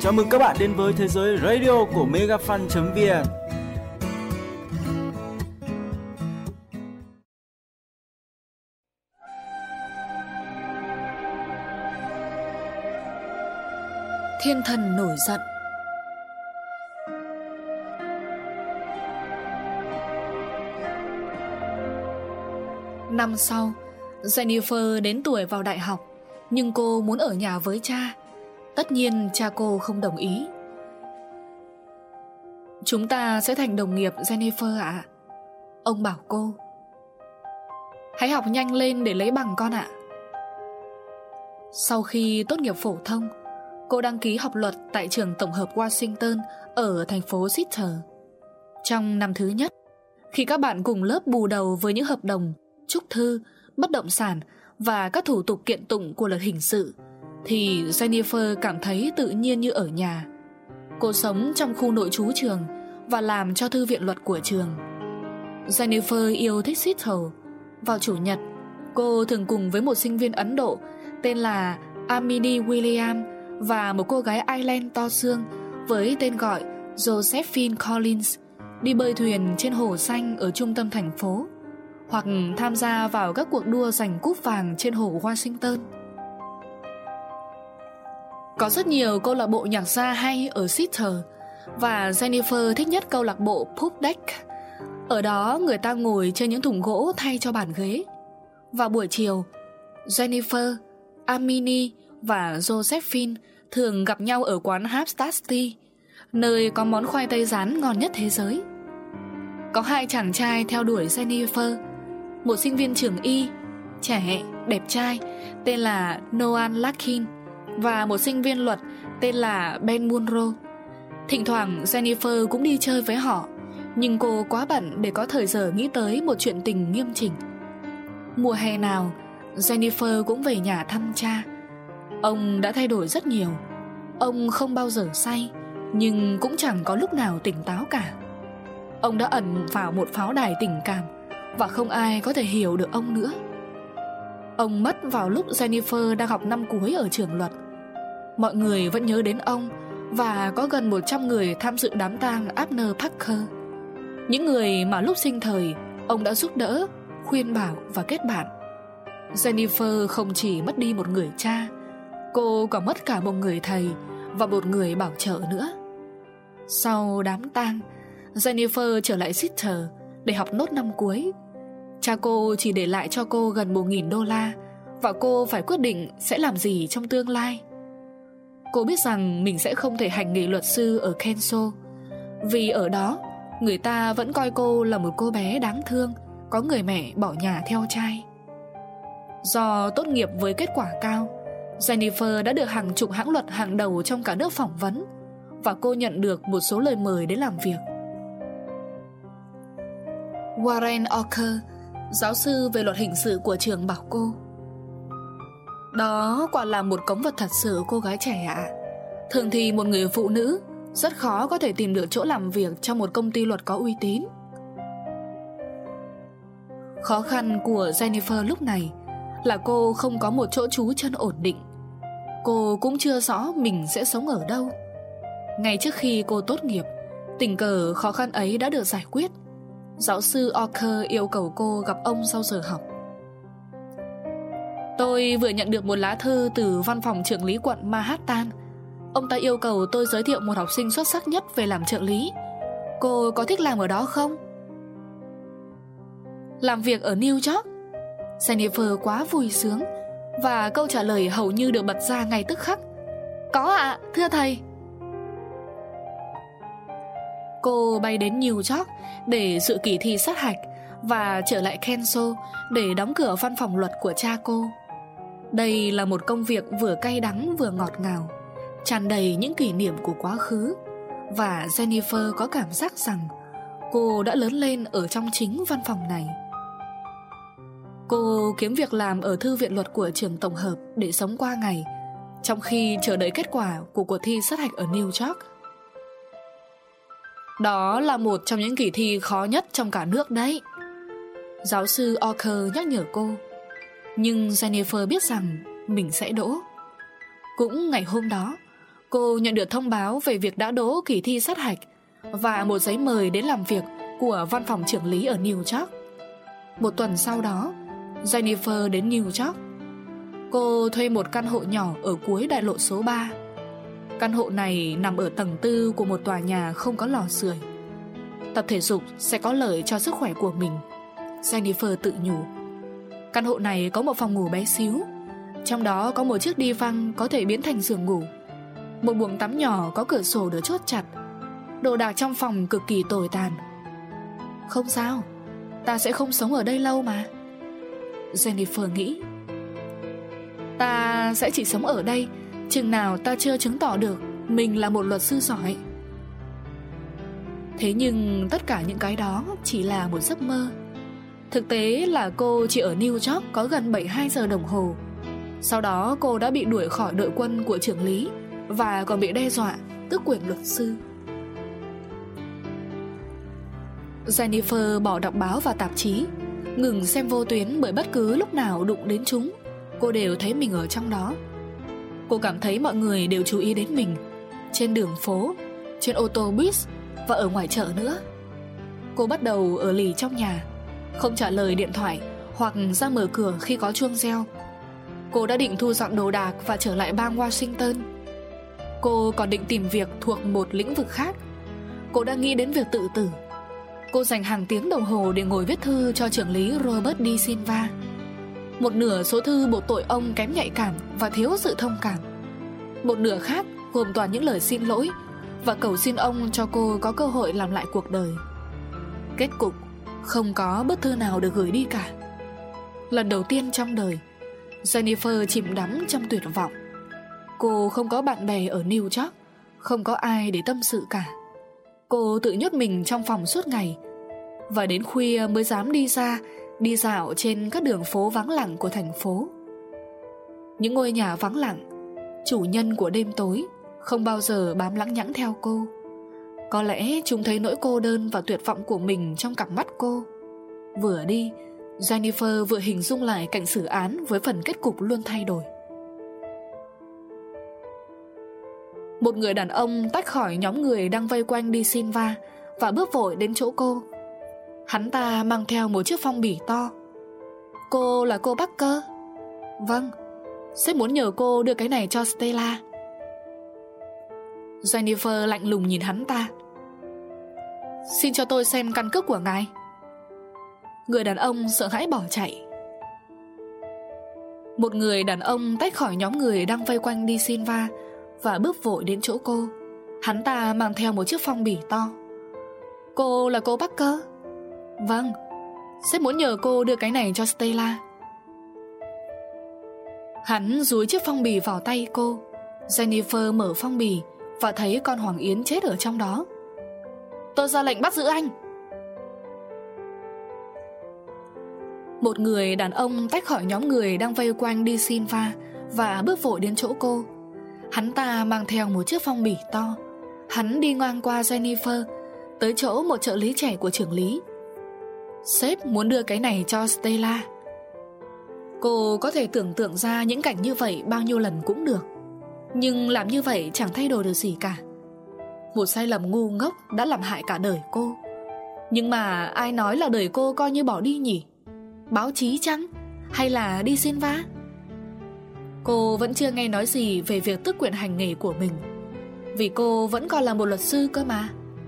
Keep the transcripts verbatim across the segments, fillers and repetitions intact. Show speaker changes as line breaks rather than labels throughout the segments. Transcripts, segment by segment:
Chào mừng các bạn đến với thế giới radio của megafan chấm vn.
Thiên thần nổi giận. Năm sau, Jennifer đến tuổi vào đại học, nhưng cô muốn ở nhà với cha. Tất nhiên cha cô không đồng ý. Chúng ta sẽ thành đồng nghiệp, Jennifer ạ. Ông bảo cô. Hãy học nhanh lên để lấy bằng con ạ. Sau khi tốt nghiệp phổ thông, cô đăng ký học luật tại trường tổng hợp Washington ở thành phố Seattle. Trong năm thứ nhất, khi các bạn cùng lớp bù đầu với những hợp đồng, chúc thư, bất động sản và các thủ tục kiện tụng của luật hình sự, thì Jennifer cảm thấy tự nhiên như ở nhà. Cô sống trong khu nội trú trường và làm cho thư viện luật của trường. Jennifer yêu thích Seattle. Vào chủ nhật, cô thường cùng với một sinh viên Ấn Độ tên là Amini William và một cô gái Ireland to xương với tên gọi Josephine Collins đi bơi thuyền trên hồ xanh ở trung tâm thành phố, hoặc tham gia vào các cuộc đua giành cúp vàng trên hồ Washington. Có rất nhiều câu lạc bộ nhạc gia hay ở Seattle, và Jennifer thích nhất câu lạc bộ Pub Deck. Ở đó người ta ngồi trên những thùng gỗ thay cho bàn ghế. Vào buổi chiều, Jennifer, Amini và Josephine thường gặp nhau ở quán Hapstasti, nơi có món khoai tây rán ngon nhất thế giới. Có hai chàng trai theo đuổi Jennifer, một sinh viên trường y, trẻ, đẹp trai, tên là Noah Larkin, và một sinh viên luật tên là Ben Munro. Thỉnh thoảng Jennifer cũng đi chơi với họ, nhưng cô quá bận để có thời giờ nghĩ tới một chuyện tình nghiêm chỉnh. Mùa hè nào, Jennifer cũng về nhà thăm cha. Ông đã thay đổi rất nhiều. Ông không bao giờ say, nhưng cũng chẳng có lúc nào tỉnh táo cả. Ông đã ẩn vào một pháo đài tình cảm, và không ai có thể hiểu được ông nữa. Ông mất vào lúc Jennifer đang học năm cuối ở trường luật. Mọi người vẫn nhớ đến ông, và có gần một trăm người tham dự đám tang Abner Parker. Những người mà lúc sinh thời ông đã giúp đỡ, khuyên bảo và kết bạn. Jennifer không chỉ mất đi một người cha, cô còn mất cả một người thầy và một người bảo trợ nữa. Sau đám tang, Jennifer trở lại Seattle để học nốt năm cuối. Cha cô chỉ để lại cho cô gần một nghìn đô la, và cô phải quyết định sẽ làm gì trong tương lai. Cô biết rằng mình sẽ không thể hành nghề luật sư ở Kenso, vì ở đó người ta vẫn coi cô là một cô bé đáng thương, có người mẹ bỏ nhà theo trai. Do tốt nghiệp với kết quả cao, Jennifer đã được hàng chục hãng luật hàng đầu trong cả nước phỏng vấn, và cô nhận được một số lời mời đến làm việc. Warren Ocker, giáo sư về luật hình sự của trường, bảo cô: đó quả là một cống vật thật sự, cô gái trẻ ạ. Thường thì một người phụ nữ rất khó có thể tìm được chỗ làm việc trong một công ty luật có uy tín. Khó khăn của Jennifer lúc này là cô không có một chỗ trú chân ổn định. Cô cũng chưa rõ mình sẽ sống ở đâu. Ngay trước khi cô tốt nghiệp, tình cờ khó khăn ấy đã được giải quyết. Giáo sư Ocker yêu cầu cô gặp ông sau giờ học. Tôi vừa nhận được một lá thư từ văn phòng trưởng lý quận Manhattan. Ông ta yêu cầu tôi giới thiệu một học sinh xuất sắc nhất về làm trợ lý. Cô có thích làm ở đó không? Làm việc ở New York? Jennifer quá vui sướng, và câu trả lời hầu như được bật ra ngay tức khắc: có ạ, thưa thầy. Cô bay đến New York để dự kỳ thi sát hạch và trở lại Kenso để đóng cửa văn phòng luật của cha cô. Đây là một công việc vừa cay đắng vừa ngọt ngào, tràn đầy những kỷ niệm của quá khứ, và Jennifer có cảm giác rằng cô đã lớn lên ở trong chính văn phòng này. Cô kiếm việc làm ở thư viện luật của trường tổng hợp để sống qua ngày, trong khi chờ đợi kết quả của cuộc thi sát hạch ở New York. Đó là một trong những kỳ thi khó nhất trong cả nước đấy, giáo sư Ocker nhắc nhở cô. Nhưng Jennifer biết rằng mình sẽ đỗ. Cũng ngày hôm đó, Cô nhận được thông báo về việc đã đỗ kỳ thi sát hạch và một giấy mời đến làm việc của văn phòng trưởng lý ở New York. Một tuần sau đó, Jennifer đến New York. Cô thuê một căn hộ nhỏ ở cuối đại lộ số ba. Căn hộ này nằm ở tầng tư của một tòa nhà không có lò sưởi. Tập thể dục sẽ có lợi cho sức khỏe của mình, Jennifer tự nhủ. Căn hộ này có một phòng ngủ bé xíu, trong đó có một chiếc đi văng có thể biến thành giường ngủ, một buồng tắm nhỏ có cửa sổ được chốt chặt. Đồ đạc trong phòng cực kỳ tồi tàn. Không sao, ta sẽ không sống ở đây lâu mà, Jennifer nghĩ. Ta sẽ chỉ sống ở đây chừng nào ta chưa chứng tỏ được mình là một luật sư giỏi. Thế nhưng tất cả những cái đó chỉ là một giấc mơ. Thực tế là cô chỉ ở New York có gần bảy mươi hai giờ đồng hồ. Sau đó cô đã bị đuổi khỏi đội quân của trưởng lý và còn bị đe dọa tước quyền luật sư. Jennifer bỏ đọc báo và tạp chí, ngừng xem vô tuyến bởi bất cứ lúc nào đụng đến chúng, cô đều thấy mình ở trong đó. Cô cảm thấy mọi người đều chú ý đến mình, trên đường phố, trên ô tô bus và ở ngoài chợ nữa. Cô bắt đầu ở lì trong nhà, không trả lời điện thoại hoặc ra mở cửa khi có chuông reo. Cô đã định thu dọn đồ đạc và trở lại bang Washington. Cô còn định tìm việc thuộc một lĩnh vực khác. Cô đã nghĩ đến việc tự tử. Cô dành hàng tiếng đồng hồ để ngồi viết thư cho trưởng lý Robert D. Silva. Một nửa số thư buộc tội ông kém nhạy cảm và thiếu sự thông cảm. Một nửa khác gồm toàn những lời xin lỗi và cầu xin ông cho cô có cơ hội làm lại cuộc đời. Kết cục, không có bức thư nào được gửi đi cả. Lần đầu tiên trong đời, Jennifer chìm đắm trong tuyệt vọng. Cô không có bạn bè ở New York, không có ai để tâm sự cả. Cô tự nhốt mình trong phòng suốt ngày, và đến khuya mới dám đi ra, đi dạo trên các đường phố vắng lặng của thành phố. Những ngôi nhà vắng lặng, chủ nhân của đêm tối, không bao giờ bám lẳng nhẳng theo cô. Có lẽ chúng thấy nỗi cô đơn và tuyệt vọng của mình trong cặp mắt cô. Vừa đi, Jennifer vừa hình dung lại cảnh xử án với phần kết cục luôn thay đổi. Một người đàn ông tách khỏi nhóm người đang vây quanh đi Silva và bước vội đến chỗ cô. Hắn ta mang theo một chiếc phong bì to. Cô là cô Parker? Vâng, sếp muốn nhờ cô đưa cái này cho Stella. Jennifer lạnh lùng nhìn hắn ta. Xin cho tôi xem căn cước của ngài. Người đàn ông sợ hãi bỏ chạy. Một người đàn ông tách khỏi nhóm người đang vây quanh đi Silva và bước vội đến chỗ cô. Hắn ta mang theo một chiếc phong bì to. Cô là cô Parker? Vâng, sếp muốn nhờ cô đưa cái này cho Stella. Hắn dúi chiếc phong bì vào tay cô. Jennifer mở phong bì và thấy con Hoàng Yến chết ở trong đó. Tôi ra lệnh bắt giữ anh. Một người đàn ông tách khỏi nhóm người đang vây quanh đi Silva và bước vội đến chỗ cô. Hắn ta mang theo một chiếc phong bì to. Hắn đi ngang qua Jennifer, tới chỗ một trợ lý trẻ của trưởng lý. Sếp muốn đưa cái này cho Stella. Cô có thể tưởng tượng ra những cảnh như vậy bao nhiêu lần cũng được, nhưng làm như vậy chẳng thay đổi được gì cả. Một sai lầm ngu ngốc đã làm hại cả đời cô. Nhưng mà ai nói là đời cô coi như bỏ đi nhỉ? Báo chí chăng? Hay là đi Silva? Cô vẫn chưa nghe nói gì về việc tước quyền hành nghề của mình, vì cô vẫn còn là một luật sư cơ mà.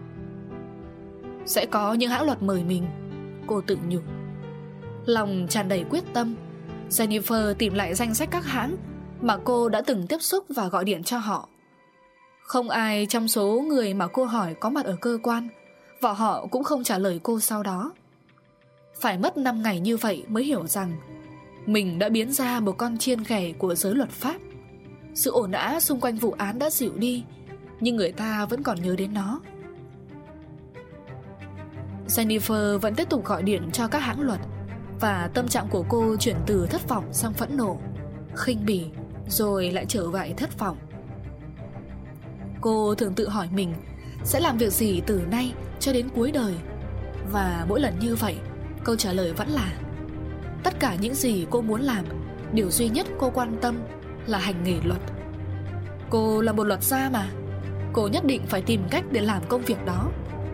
Sẽ có những hãng luật mời mình, cô tự nhủ. Lòng tràn đầy quyết tâm, Jennifer tìm lại danh sách các hãng mà cô đã từng tiếp xúc và gọi điện cho họ. Không ai trong số người mà cô hỏi có mặt ở cơ quan, và họ cũng không trả lời cô sau đó. Phải mất năm ngày như vậy mới hiểu rằng mình đã biến ra một con chiên ghẻ của giới luật pháp. Sự ồn ào xung quanh vụ án đã dịu đi, nhưng người ta vẫn còn nhớ đến nó. Jennifer vẫn tiếp tục gọi điện cho các hãng luật, và tâm trạng của cô chuyển từ thất vọng sang phẫn nộ, khinh bỉ, rồi lại trở lại thất vọng. Cô thường tự hỏi mình sẽ làm việc gì từ nay cho đến cuối đời, và mỗi lần như vậy, câu trả lời vẫn là tất cả những gì cô muốn làm, điều duy nhất cô quan tâm là hành nghề luật. Cô là một luật gia mà. Cô nhất định phải tìm cách để làm công việc đó.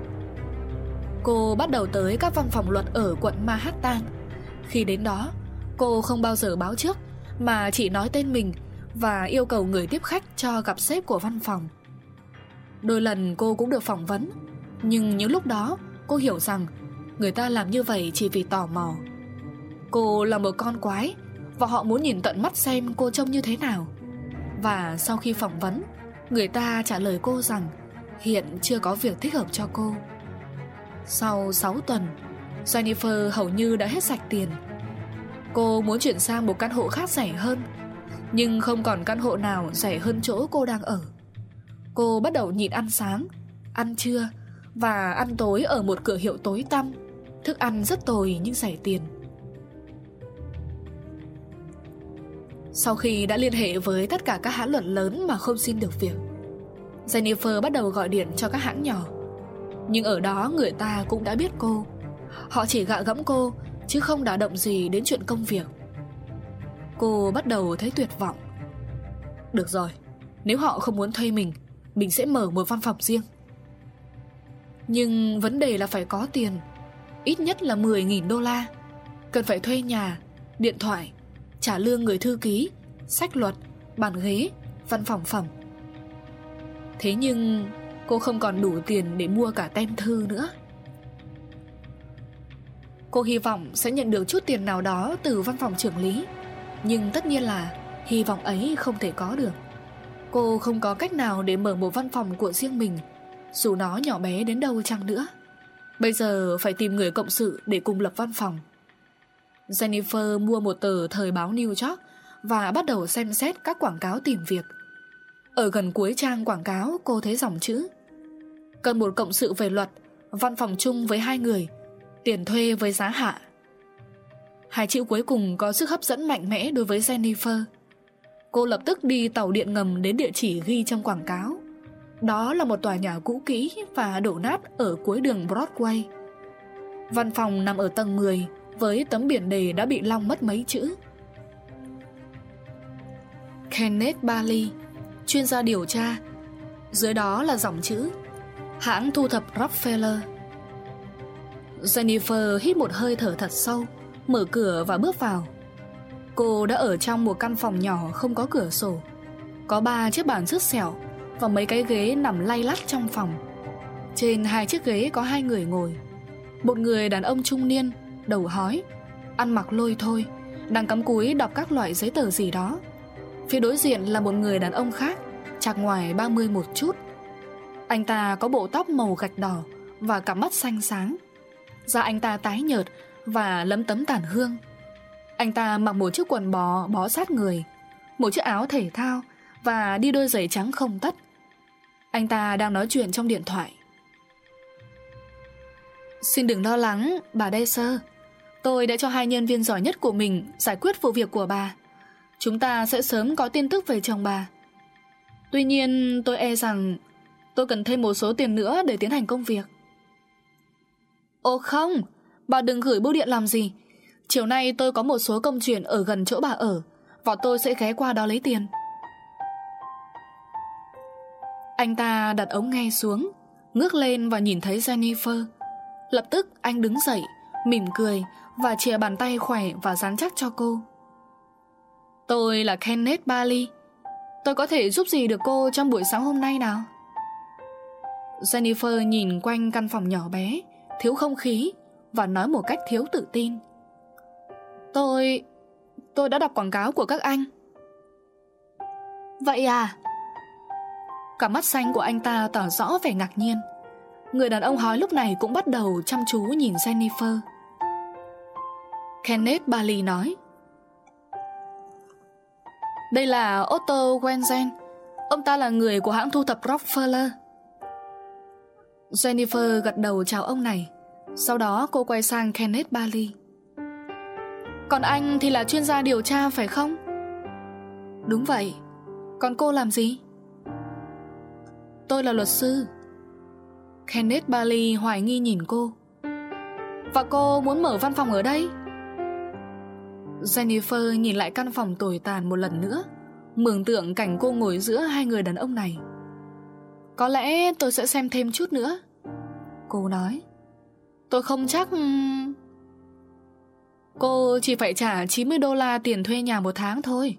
Cô bắt đầu tới các văn phòng luật ở quận Manhattan. Khi đến đó, cô không bao giờ báo trước, mà chỉ nói tên mình và yêu cầu người tiếp khách cho gặp sếp của văn phòng. Đôi lần cô cũng được phỏng vấn, nhưng những lúc đó cô hiểu rằng người ta làm như vậy chỉ vì tò mò. Cô là một con quái, và họ muốn nhìn tận mắt xem cô trông như thế nào. Và sau khi phỏng vấn, người ta trả lời cô rằng hiện chưa có việc thích hợp cho cô. Sau sáu tuần, Jennifer hầu như đã hết sạch tiền. Cô muốn chuyển sang một căn hộ khác rẻ hơn, nhưng không còn căn hộ nào rẻ hơn chỗ cô đang ở. Cô bắt đầu nhịn ăn sáng, ăn trưa và ăn tối ở một cửa hiệu tối tăm. Thức ăn rất tồi nhưng rẻ tiền. Sau khi đã liên hệ với tất cả các hãng luật lớn mà không xin được việc, Jennifer bắt đầu gọi điện cho các hãng nhỏ. Nhưng ở đó người ta cũng đã biết cô. Họ chỉ gạ gẫm cô, chứ không đả động gì đến chuyện công việc. Cô bắt đầu thấy tuyệt vọng. Được rồi, nếu họ không muốn thuê mình, mình sẽ mở một văn phòng riêng. Nhưng vấn đề là phải có tiền, ít nhất là mười nghìn đô la. Cần phải thuê nhà, điện thoại, trả lương người thư ký, sách luật, bàn ghế, văn phòng phẩm. Thế nhưng cô không còn đủ tiền để mua cả tem thư nữa. Cô hy vọng sẽ nhận được chút tiền nào đó từ văn phòng trưởng lý, nhưng tất nhiên là hy vọng ấy không thể có được. Cô không có cách nào để mở một văn phòng của riêng mình, dù nó nhỏ bé đến đâu chăng nữa. Bây giờ phải tìm người cộng sự để cùng lập văn phòng. Jennifer mua một tờ thời báo New York và bắt đầu xem xét các quảng cáo tìm việc. Ở gần cuối trang quảng cáo, cô thấy dòng chữ: cần một cộng sự về luật, văn phòng chung với hai người, tiền thuê với giá hạ. Hai chữ cuối cùng có sức hấp dẫn mạnh mẽ đối với Jennifer. Cô lập tức đi tàu điện ngầm đến địa chỉ ghi trong quảng cáo. Đó là một tòa nhà cũ kỹ và đổ nát ở cuối đường Broadway. Văn phòng nằm ở tầng mười, với tấm biển đề đã bị long mất mấy chữ. Kenneth Bailey, chuyên gia điều tra. Dưới đó là dòng chữ: hãng thu thập Rockefeller. Jennifer hít một hơi thở thật sâu, mở cửa và bước vào. Cô đã ở trong một căn phòng nhỏ không có cửa sổ. Có ba chiếc bàn sứt xẻo và mấy cái ghế nằm lay lắt trong phòng. Trên hai chiếc ghế có hai người ngồi. Một người đàn ông trung niên, đầu hói, ăn mặc lôi thôi, đang cắm cúi đọc các loại giấy tờ gì đó. Phía đối diện là một người đàn ông khác, chạc ngoài ba mươi một chút. Anh ta có bộ tóc màu gạch đỏ và cặp mắt xanh sáng. Da anh ta tái nhợt và lấm tấm tàn hương. Anh ta mặc một chiếc quần bò bó sát người, một chiếc áo thể thao và đi đôi giày trắng không tất. Anh ta đang nói chuyện trong điện thoại. Xin đừng lo lắng, bà Dacer. Tôi đã cho hai nhân viên giỏi nhất của mình giải quyết vụ việc của bà. Chúng ta sẽ sớm có tin tức về chồng bà. Tuy nhiên tôi e rằng tôi cần thêm một số tiền nữa để tiến hành công việc. Ồ không, bà đừng gửi bưu điện làm gì. Chiều nay tôi có một số công chuyện ở gần chỗ bà ở, và tôi sẽ ghé qua đó lấy tiền. Anh ta đặt ống nghe xuống, ngước lên và nhìn thấy Jennifer. Lập tức anh đứng dậy, mỉm cười và chìa bàn tay khỏe và rắn chắc cho cô. Tôi là Kenneth Bailey. Tôi có thể giúp gì được cô trong buổi sáng hôm nay nào? Jennifer nhìn quanh căn phòng nhỏ bé, thiếu không khí, và nói một cách thiếu tự tin. Tôi... tôi đã đọc quảng cáo của các anh. Vậy à? Cả mắt xanh của anh ta tỏ rõ vẻ ngạc nhiên. Người đàn ông hói lúc này cũng bắt đầu chăm chú nhìn Jennifer. Kenneth Bailey nói: đây là Otto Wenzel. Ông ta là người của hãng thu thập Rockefeller. Jennifer gật đầu chào ông này. Sau đó cô quay sang Kenneth Bailey. Còn anh thì là chuyên gia điều tra phải không? Đúng vậy. Còn cô làm gì? Tôi là luật sư. Kenneth Bailey hoài nghi nhìn cô. Và cô muốn mở văn phòng ở đây? Jennifer nhìn lại căn phòng tồi tàn một lần nữa. mường tượng cảnh cô ngồi giữa hai người đàn ông này. Có lẽ tôi sẽ xem thêm chút nữa, cô nói. Tôi không chắc... Cô chỉ phải trả chín mươi đô la tiền thuê nhà một tháng thôi.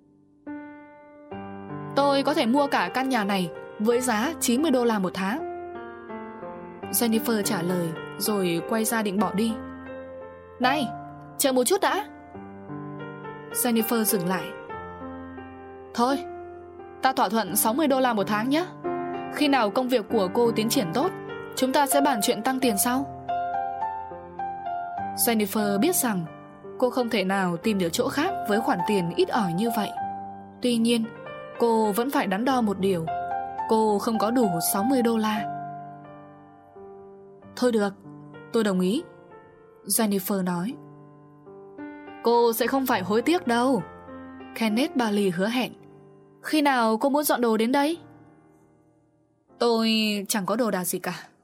Tôi có thể mua cả căn nhà này với giá chín mươi đô la một tháng, Jennifer trả lời, rồi quay ra định bỏ đi. Này, chờ một chút đã. Jennifer dừng lại. Thôi, ta thỏa thuận sáu mươi đô la một tháng nhé. Khi nào công việc của cô tiến triển tốt, chúng ta sẽ bàn chuyện tăng tiền sau. Jennifer biết rằng cô không thể nào tìm được chỗ khác với khoản tiền ít ỏi như vậy. Tuy nhiên, cô vẫn phải đắn đo một điều. Cô không có đủ sáu mươi đô la. Thôi được, tôi đồng ý, Jennifer nói. Cô sẽ không phải hối tiếc đâu, Kenneth Bailey hứa hẹn. Khi nào cô muốn dọn đồ đến đây? Tôi chẳng có đồ đạc gì cả,